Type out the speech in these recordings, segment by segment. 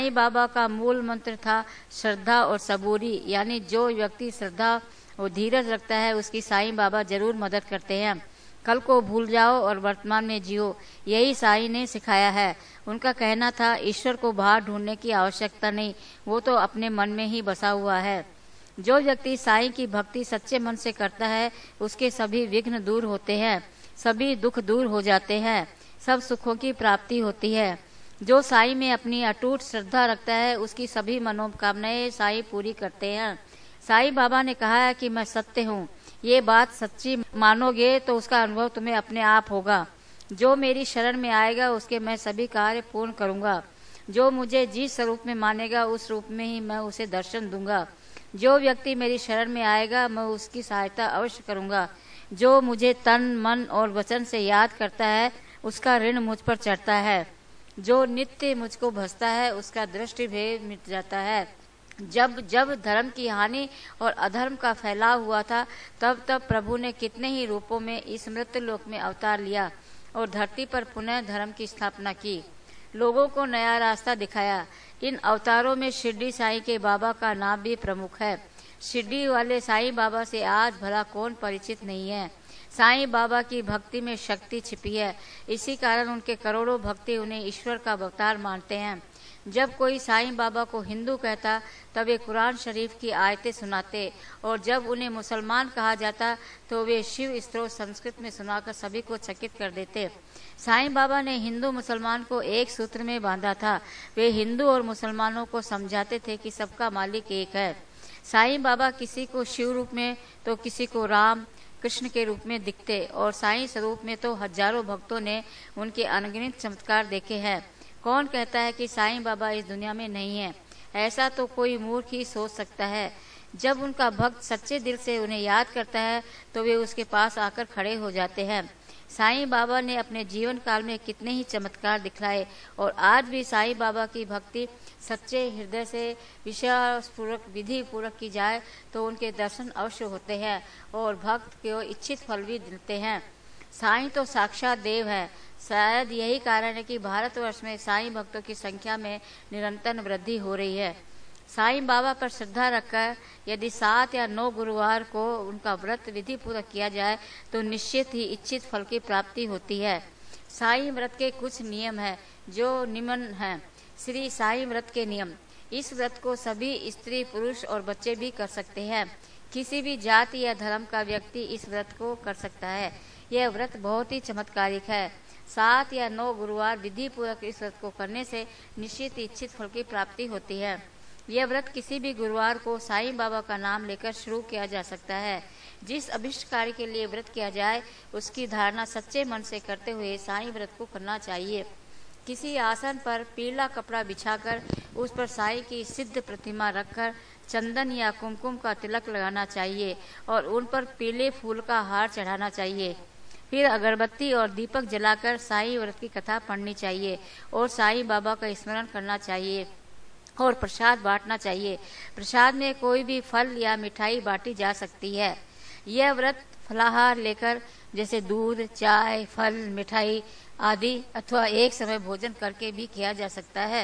साईं बाबा का मूल मंत्र था श्रद्धा और सबूरी, यानी जो व्यक्ति श्रद्धा और धीरज रखता है उसकी साईं बाबा जरूर मदद करते हैं। कल को भूल जाओ और वर्तमान में जियो, यही साईं ने सिखाया है। उनका कहना था ईश्वर को बाहर ढूंढने की आवश्यकता नहीं, वो तो अपने मन में ही बसा हुआ है। जो व्यक्ति साईं की भक्ति सच्चे मन से करता है उसके सभी विघ्न दूर होते हैं, सभी दुख दूर हो जाते हैं, सब सुखों की प्राप्ति होती है। जो साईं में अपनी अटूट श्रद्धा रखता है उसकी सभी मनोकामनाएं साईं पूरी करते हैं। साईं बाबा ने कहा है कि मैं सत्य हूँ, ये बात सच्ची मानोगे तो उसका अनुभव तुम्हें अपने आप होगा। जो मेरी शरण में आएगा उसके मैं सभी कार्य पूर्ण करूँगा। जो मुझे जिस स्वरूप में मानेगा उस रूप में ही मैं उसे दर्शन दूंगा। जो व्यक्ति मेरी शरण में आएगा मैं उसकी सहायता अवश्य करूँगा। जो मुझे तन मन और वचन से याद करता है उसका ऋण मुझ पर चढ़ता है। जो नित्य मुझको भजता है उसका दृष्टि भेद मिट जाता है। जब जब धर्म की हानि और अधर्म का फैलाव हुआ था तब तब प्रभु ने कितने ही रूपों में इस मृत्यु लोक में अवतार लिया और धरती पर पुनः धर्म की स्थापना की, लोगों को नया रास्ता दिखाया। इन अवतारों में शिरडी साईं के बाबा का नाम भी प्रमुख है। शिरडी वाले साईं बाबा से आज भला कौन परिचित नहीं है। साईं बाबा की भक्ति में शक्ति छिपी है, इसी कारण उनके करोड़ों भक्ति उन्हें ईश्वर का अवतार मानते हैं। जब कोई साईं बाबा को हिंदू कहता तब वे कुरान शरीफ की आयतें सुनाते, और जब उन्हें मुसलमान कहा जाता तो वे शिव स्तोत्र संस्कृत में सुनाकर सभी को चकित कर देते। साईं बाबा ने हिंदू मुसलमान को एक सूत्र में बांधा था। वे हिंदू और मुसलमानों को समझाते थे कि सबका मालिक एक है। साईं बाबा किसी को शिव रूप में तो किसी को राम कृष्ण के रूप में दिखते, और साईं स्वरूप में तो हजारों भक्तों ने उनके अनगिनत चमत्कार देखे हैं। कौन कहता है कि साईं बाबा इस दुनिया में नहीं है? ऐसा तो कोई मूर्ख ही सोच सकता है। जब उनका भक्त सच्चे दिल से उन्हें याद करता है तो वे उसके पास आकर खड़े हो जाते हैं। साईं बाबा ने अपने जीवन काल में कितने ही चमत्कार दिखलाए, और आज भी साईं बाबा की भक्ति सच्चे हृदय से विश्वासपूर्वक विधि पूर्वक की जाए तो उनके दर्शन अवश्य होते हैं और भक्त को इच्छित फल भी मिलते हैं। साईं तो साक्षात देव है। शायद यही कारण है कि भारतवर्ष में साईं भक्तों की संख्या में निरंतर वृद्धि हो रही है। साईं बाबा पर श्रद्धा रखकर यदि 7 या 9 गुरुवार को उनका व्रत विधि पूर्वक किया जाए तो निश्चित ही इच्छित फल की प्राप्ति होती है। साईं व्रत के कुछ नियम है जो निम्न हैं। श्री साईं व्रत के नियम। इस व्रत को सभी स्त्री पुरुष और बच्चे भी कर सकते हैं। किसी भी जाति या धर्म का व्यक्ति इस व्रत को कर सकता है। यह व्रत बहुत ही चमत्कारिक है। 7 या 9 गुरुवार विधि पूर्वक इस व्रत को करने से निश्चित इच्छित फल की प्राप्ति होती है। यह व्रत किसी भी गुरुवार को साईं बाबा का नाम लेकर शुरू किया जा सकता है। जिस अभिष्ट कार्य के लिए व्रत किया जाए उसकी धारणा सच्चे मन से करते हुए साईं व्रत को करना चाहिए। किसी आसन पर पीला कपड़ा बिछाकर उस पर साईं की सिद्ध प्रतिमा रखकर चंदन या कुमकुम का तिलक लगाना चाहिए और उन पर पीले फूल का हार चढ़ाना चाहिए। फिर अगरबत्ती और दीपक जलाकर साईं व्रत की कथा पढ़नी चाहिए और साईं बाबा का स्मरण करना चाहिए और प्रसाद बांटना चाहिए। प्रसाद में कोई भी फल या मिठाई बांटी जा सकती है। यह व्रत फलाहार लेकर जैसे दूध, चाय, फल, मिठाई आदि अथवा एक समय भोजन करके भी किया जा सकता है।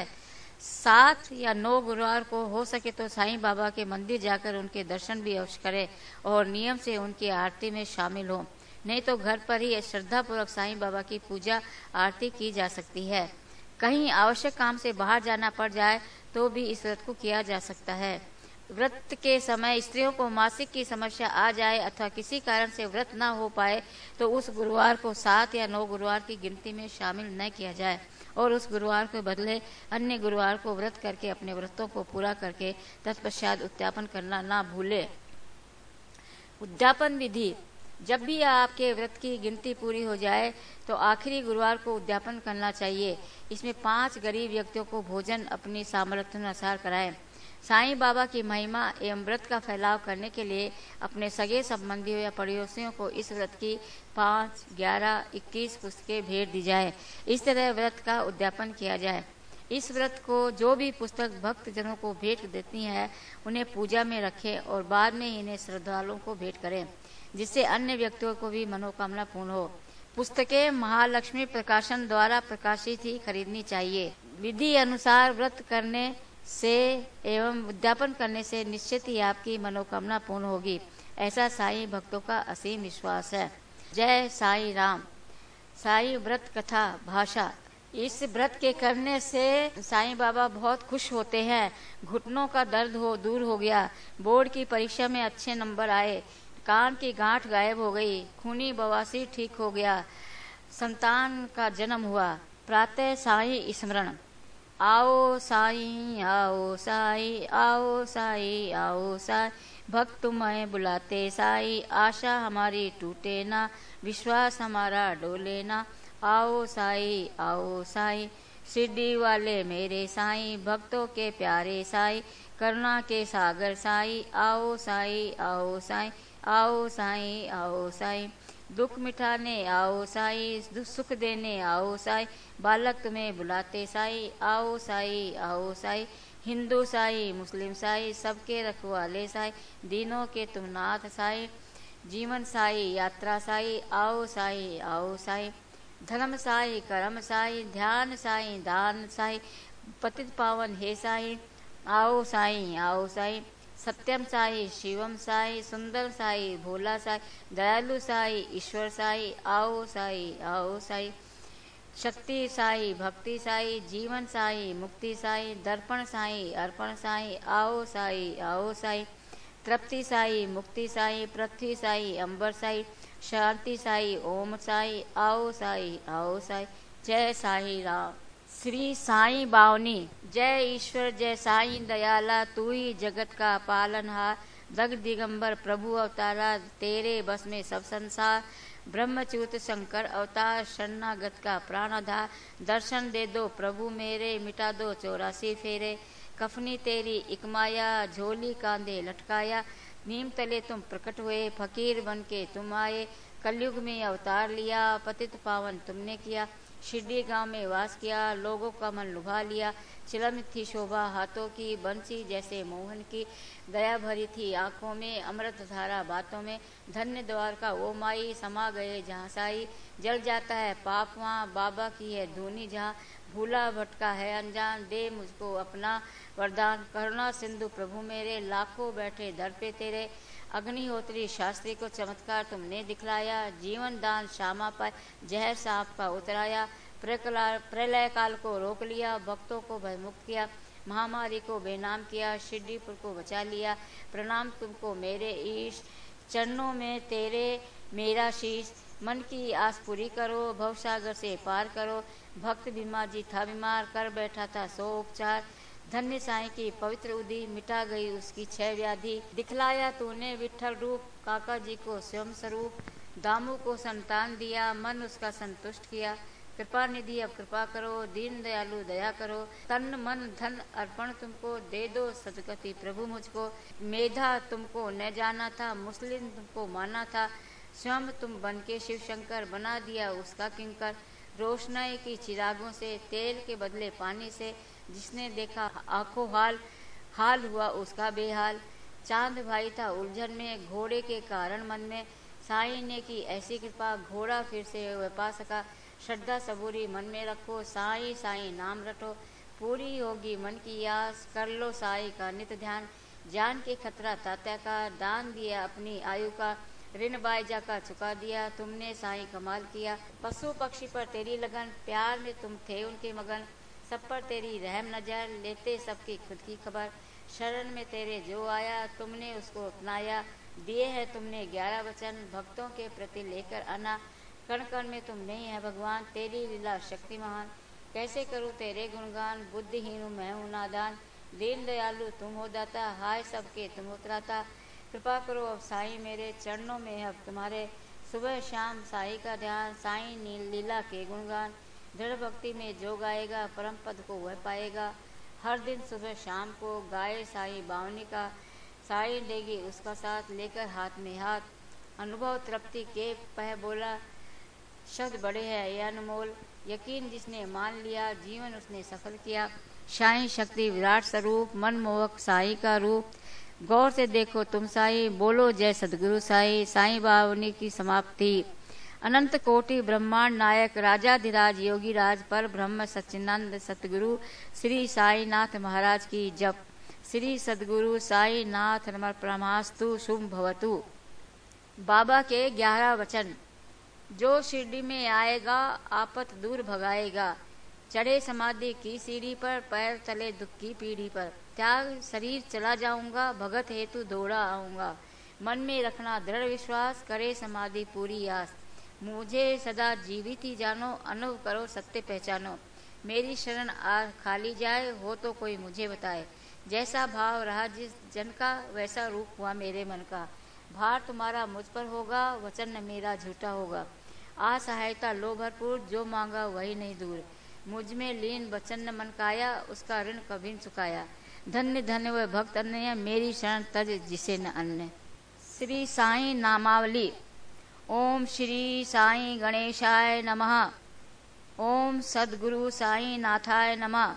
7 या 9 गुरुवार को हो सके तो साईं बाबा के मंदिर जाकर उनके दर्शन भी अवश्य करें और नियम से उनकी आरती में शामिल हो। नहीं तो घर पर ही श्रद्धा पूर्वक साईं बाबा की पूजा आरती की जा सकती है। कहीं आवश्यक काम से बाहर जाना पड़ जाए तो भी इस व्रत को किया जा सकता है। व्रत के समय स्त्रियों को मासिक की समस्या आ जाए अथवा किसी कारण से व्रत न हो पाए तो उस गुरुवार को 7 या 9 गुरुवार की गिनती में शामिल न किया जाए और उस गुरुवार के बदले अन्य गुरुवार को व्रत करके अपने व्रतों को पूरा करके तत्पश्चात उद्यापन करना ना भूले। उद्यापन विधि। जब भी आपके व्रत की गिनती पूरी हो जाए तो आखिरी गुरुवार को उद्यापन करना चाहिए। इसमें 5 गरीब व्यक्तियों को भोजन अपनी सामर्थ्य अनुसार कराएं। साईं बाबा की महिमा एवं व्रत का फैलाव करने के लिए अपने सगे संबंधियों या पड़ोसियों को इस व्रत की 5, 11, 21 पुस्तकें भेंट दी जाए। इस तरह व्रत का उद्यापन किया जाए। इस व्रत को जो भी पुस्तक भक्त जनों को भेंट देती है उन्हें पूजा में रखें और बाद में इन्हें श्रद्धालुओं को भेंट करें जिससे अन्य व्यक्तियों को भी मनोकामना पूर्ण हो। पुस्तकें महालक्ष्मी प्रकाशन द्वारा प्रकाशित ही खरीदनी चाहिए। विधि अनुसार व्रत करने से एवं उद्यापन करने से निश्चित ही आपकी मनोकामना पूर्ण होगी, ऐसा साईं भक्तों का असीम विश्वास है। जय साईं राम। साईं व्रत कथा भाषा। इस व्रत के करने से साईं बाबा बहुत खुश होते हैं। घुटनों का दर्द दूर हो गया, बोर्ड की परीक्षा में अच्छे नंबर आए, कान की गांठ गायब हो गई, खूनी बवासीर ठीक हो गया, संतान का जन्म हुआ। प्रातः साईं स्मरण। आओ साईं आओ साईं आओ साईं आओ साईं, भक्त तुम्हें बुलाते साईं, आशा हमारी टूटे ना, विश्वास हमारा डोले ना। आओ साईं आओ साईं, शिरडी वाले मेरे साईं, भक्तों के प्यारे साईं, करुणा के सागर साईं। आओ साईं आओ साईं आओ साईं आओ साईं, दुख मिटाने आओ साईं, सुख देने आओ साईं, बालक तुम्हें बुलाते साईं। आओ साईं आओ साईं, हिंदू साईं मुस्लिम साईं, सबके रखवाले साईं, दीनों के तुम नाथ साईं, जीवन साईं यात्रा साईं। आओ साईं आओ साईं, धर्म साईं कर्म साईं, ध्यान साईं दान साईं, पतित पावन हे साईं। आओ साईं आओ साईं, सत्यम साई शिवम साई, सुंदर साई भोला साई, दयालु साई ईश्वर साई। आओ साई आओ साई, शक्ति साई भक्ति साई, जीवन साई मुक्ति साई, दर्पण साई अर्पण साई। आओ साई आओ साई, तृप्ति साई मुक्ति साई, पृथ्वी साई अंबर साई, शांति साई ओम साई। आओ साई आओ साई। जय साई राम। श्री साईं बावनी। जय ईश्वर जय साईं दयाला, तू ही जगत का पालनहार, जग दिगंबर प्रभु अवतारा, तेरे बस में सब संसार। ब्रह्मच्युत शंकर अवतार, शरणागत का प्राणधार, दर्शन दे दो प्रभु मेरे, मिटा दो 84 फेरे। कफनी तेरी एक माया, झोली कांधे लटकाया, नीम तले तुम प्रकट हुए, फकीर बन के तुम आए। कलयुग में अवतार लिया, पतित पावन तुमने किया, शिरडी गांव में वास किया, लोगों का मन लुभा लिया। चिलम थी शोभा हाथों की, बंसी जैसे मोहन की, दया भरी थी आंखों में, अमृत धारा बातों में। धन्य द्वार का वो माई, समा गए जहाँ साई, जल जाता है पाप वहाँ, बाबा की है धूनी जहाँ। भूला भटका है अनजान, दे मुझको अपना वरदान, करुणा सिंधु प्रभु मेरे, लाखों बैठे दर पे तेरे। अग्निहोत्री शास्त्री को चमत्कार तुमने दिखलाया, जीवन दान श्यामा पाए, जहर सांप का उतराया। प्रलय काल को रोक लिया, भक्तों को भयमुक्त किया, महामारी को बेनाम किया, शिरडीपुर को बचा लिया। प्रणाम तुमको मेरे ईश, चरणों में तेरे मेरा शीश। मन की आस पूरी करो, भवसागर से पार करो, भक्त भीमा जी था बीमार, कर बैठा था 100 उपचार। धन्य साईं की पवित्र उदी, मिटा गई उसकी 6 व्याधि। दिखलाया तूने विठ्ठल रूप, काका जी को स्वयं स्वरूप, दामू को संतान दिया, मन उसका संतुष्ट किया। कृपा निधि अब कृपा करो, दीन दयालु दया करो, तन मन धन अर्पण तुमको, दे दो सदगति प्रभु मुझको। मेधा तुमको न जाना था, मुस्लिम तुमको माना था, स्वयं तुम बन के शिव शंकर बना दिया उसका किंकर। रोशनाई की चिरागों से, तेल के बदले पानी से, जिसने देखा आंखों हाल हुआ उसका बेहाल। चांद भाई था उलझन में, घोड़े के कारण मन में, साईं ने की ऐसी कृपा, घोड़ा फिर से वह पा सका। श्रद्धा सबूरी मन में रखो, साईं साईं नाम रटो, पूरी होगी मन की आस, कर लो साईं का नित ध्यान। जान के खतरा तात्या का, दान दिया अपनी आयु का, ऋण बाईजा का चुका दिया, तुमने साईं कमाल किया। पशु पक्षी पर तेरी लगन, प्यार में तुम थे उनके मगन, सब पर तेरी रहम नजर, लेते सबकी खुद की खबर। शरण में तेरे जो आया, तुमने उसको अपनाया, दिए है तुमने 11 वचन, भक्तों के प्रति लेकर आना। कण कण में तुम नहीं है भगवान, तेरी लीला शक्ति महान, कैसे करूँ तेरे गुणगान, बुद्धिहीन हूँ मैं हूँ नादान। दीन दयालु तुम हो दाता, हाय सबके तुम उतराता, कृपा करो अब साईं मेरे, चरणों में अब तुम्हारे। सुबह शाम साईं का ध्यान, साईं नील लीला के गुणगान, दृढ़ भक्ति में जो गाएगा, परम पद को वह पाएगा। हर दिन सुबह शाम को गाए साईं बावनी का, साईं देगी उसका साथ, लेकर हाथ में हाथ। अनुभव तृप्ति के पह बोला, शब्द बड़े हैं ये अनमोल, यकीन जिसने मान लिया, जीवन उसने सफल किया। साईं शक्ति विराट स्वरूप, मनमोहक साईं का रूप, गौर से देखो तुम साईं, बोलो जय सदगुरु साईं। साईं बावनी की समाप्ति। अनंत कोटि ब्रह्मांड नायक राजाधिराज योगीराज पर ब्रह्म सच्चिदानंद सतगुरु श्री साईनाथ महाराज की जप। श्री सदगुरु साईनाथ नमः शुभ भवतु। बाबा के 11 वचन। जो शिरडी में आएगा आपत दूर भगाएगा। चढ़े समाधि की सीढ़ी पर, पैर तले दुख की पीढ़ी पर। त्याग शरीर चला जाऊंगा, भगत हेतु दौड़ा आऊंगा। मन में रखना दृढ़ विश्वास, करे समाधि पूरी आस। मुझे सदा जीवित ही जानो, अनुभव करो सत्य पहचानो। मेरी शरण आज खाली जाए, हो तो कोई मुझे बताए। जैसा भाव रहा जिस जन का, वैसा रूप हुआ मेरे मन का। भार तुम्हारा मुझ पर होगा, वचन मेरा झूठा होगा। असहायता लो भरपूर, जो मांगा वही नहीं दूर। मुझ में लीन वचन न मन काया, उसका ऋण कभी न चुकाया। धन्य धन्य वह भक्त अन्य, मेरी शरण तज जिसे न अन्य। श्री साईं नामावली। ओम श्री साईं गणेशाय नमः। ओम सद्गुरु साईं नाथाय नमः।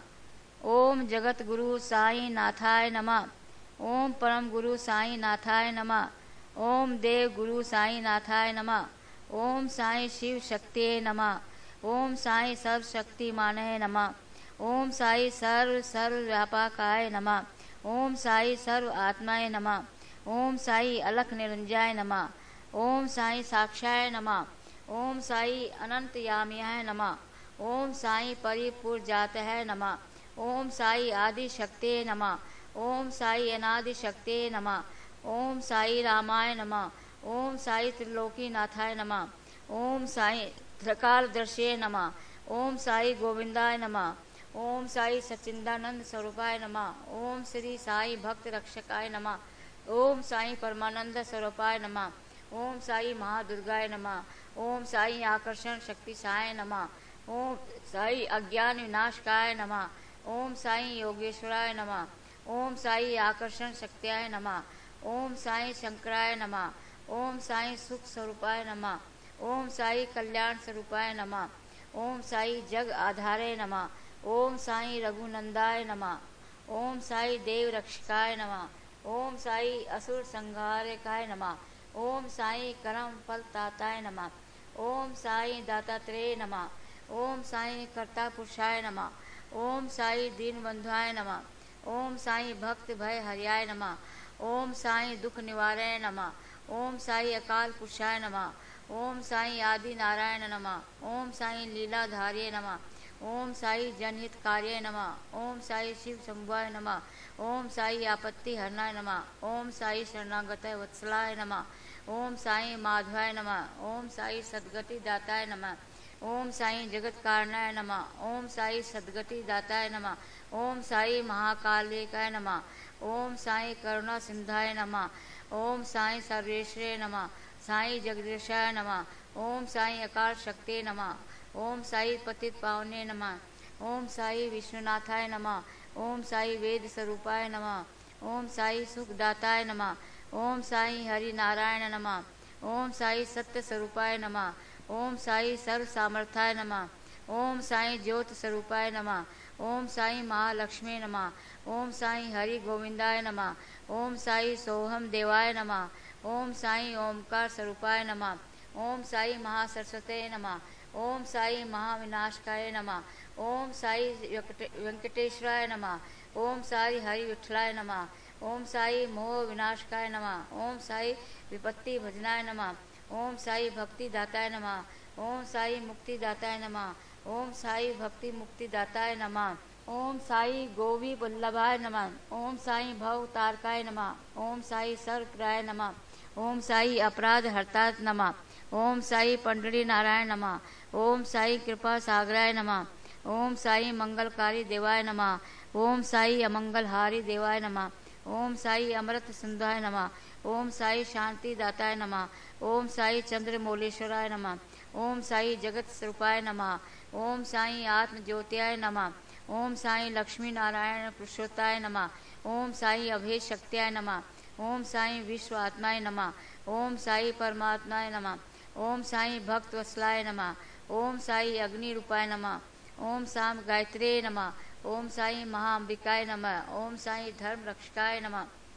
ओम जगत गुरु साईं नाथाय नमः। ओम परम गुरु साईं नाथाय नमः। ओम देव गुरु साईं नाथाय नमः। ओम साईं शिव शक्तिये नमः। ओम साईं सर्व शक्तिमानय नमः। ओम साईं सर्व व्यापकाय नमः। ओम साईं सर्व आत्माय नमः। ओम साईं अलख निरंजनाय नमः। ओम साईं साक्षाय नमः। ओम साईं अनंत याम्याय नमः। ओम साईं परिपूर्ण जातः नमः। ओम साईं आदि शक्तिये नमः। ओम साईं अनादि शक्तिये नमः। ओम साईं रामाय नमः। ओम साईं त्रिलोकीनाथाय नमः। ओम साईं त्रिकालदर्शिये नमः। ओम साईं गोविंदाय नमः। ओम साईं सच्चिदानंद स्वरूपाय नमः। ओम श्री साईं भक्त रक्षकाय नमः। ओम साईं परमानंद स्वरूपाय नमः। ओम साईं महादुर्गाय नमः। ओम साईं आकर्षण शक्तिशाय नमः। ओम साईं अज्ञान विनाशकाय नमः। ओम साईं योगेश्वराय नमः। ओम साईं आकर्षण शक्तियाय नमः। ओम साईं शंकराय नमः। ओम साईं सुख स्वरूपाय नमः। ओम साईं कल्याण स्वरूपाय नमः। ओम साईं जग आधारे नमः। ओम साईं रघुनंदाय नमः। ओम साईं देव रक्षकाय नमः। ओम साईं असुर संहारकाय नमः। ओम साईं कर्म फल दाताय नमः। ओम साईं दातात्रेय नमः। ओम साईं कर्ता पुरुषाय नमः। ओम साईं दीन बंधुआय नमः। ओम साईं भक्त भय हरियाय नमः। ओम साईं दुख निवारय नमः। ओम साईं अकाल पुरुषाय नमः। ओम साईं आदि नारायण नमः। ओम साईं लीलाधार्य नमः। ओम साईं जनहित कार्य नमः। ओम साईं शिव शंभुआय नमः। ओम साईं आपत्ति हरणाय नमः। ओम साईं शरणागत वत्सलाय नमः। ओम साईं माधवाय नमः। ओम साईं सद्गति दाताय नमः। ओम साईं जगत कारणाय नमः। ओम साईं सद्गति दाताय नमः। ओम साईं महाकालिकाय नमः। ओम साईं करुणा सिंधाय नमः। ओम साईं सर्वेश्वराय नमः। साईं जगदीशाय नमः। ओम साईं अकाल शक्ति नमः। ओम साईं पतित पावने नमः। ओम साईं विश्वनाथाय नमः। ओम साईं वेद स्वरूपाय नमः। ओम साईं सुखदाताय नमः। ओम साईं हरि नारायण नमः। ओम साईं सत्य स्वरूपाय नमः। ओम साईं सर्व सामर्थ्याय नमः। ओम साईं ज्योत स्वरूपाय नमः। ओम साईं महालक्ष्मी नमः। ओम साईं हरि गोविंदाय नमः। ओम साईं सोहम देवाय नमः। ओम साईं ओमकार स्वरूपाय नमः। ओम साईं महासरस्वते नमः। ओम साईं महाविनाशकाय नमः। ओम साईं वेंकटेश्वराय नमः। ओम साईं हरि विठलाय नमः। ओम साईं मोह विनाशकाय नमः। ओम साईं विपत्ति भजनाय नमः। ओम साईं भक्ति दाताय नमः। ओम साईं मुक्ति दाताय नमः। ओम साईं भक्ति मुक्ति दाताय नमः। ओम साईं गोवी वल्लभाय नमः। ओम साईं भव तारकाय नमः। ओम साईं सर्वप्राय नमः। ओम साईं अपराध हरता नमः। ओम साईं पंडरी नारायण नमः। ओम साईं कृपा सागराय नमः। ओम साईं मंगलकारी देवाय नमः। ओम साईं अमंगलहारी देवाय नमः। ओम साईं अमृत सिंधुआय नमः। ओम साईं शांति दाताय नमः। ओम साईं चंद्रमौलेश्वराय नमः। ओम साईं जगत स्वरूपाय नमः। ओम साईं आत्म ज्योतियाय नमः। ओम साईं लक्ष्मी नारायण पुरुषोत्ताय नमः। ओम साईं अभेद शक्तियाय नमः। ओम साईं विश्व आत्माय नमः। ओम साईं परमात्माय नमः। ओम साईं भक्त वत्सलाय नमः। ओम साईं अग्नि रूपाय नमः। ओम साम गायत्रे नमः। ओम साईं महाअंबिकाय नमः। ओम साईं धर्म रक्षकाय नमः।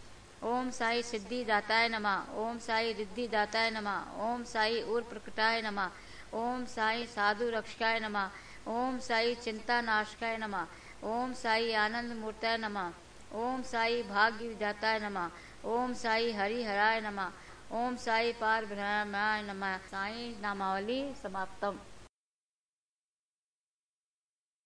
ओम साई सिद्धि दाताय नमः। ओम साई रिद्धि दाताय नमः। ओम साई उर प्रकटाय नमः। ओम साई साधु रक्षकाय नमः। ओम साई चिंता नाशकाय नमः। ओम साई आनंद मूर्ताय नमः। ओम साई भाग्य विधाताय नमः। ओम साई हरिहराय नमः। ओम साई पार ब्रह्माय नमः। साई नामावली समाप्तम।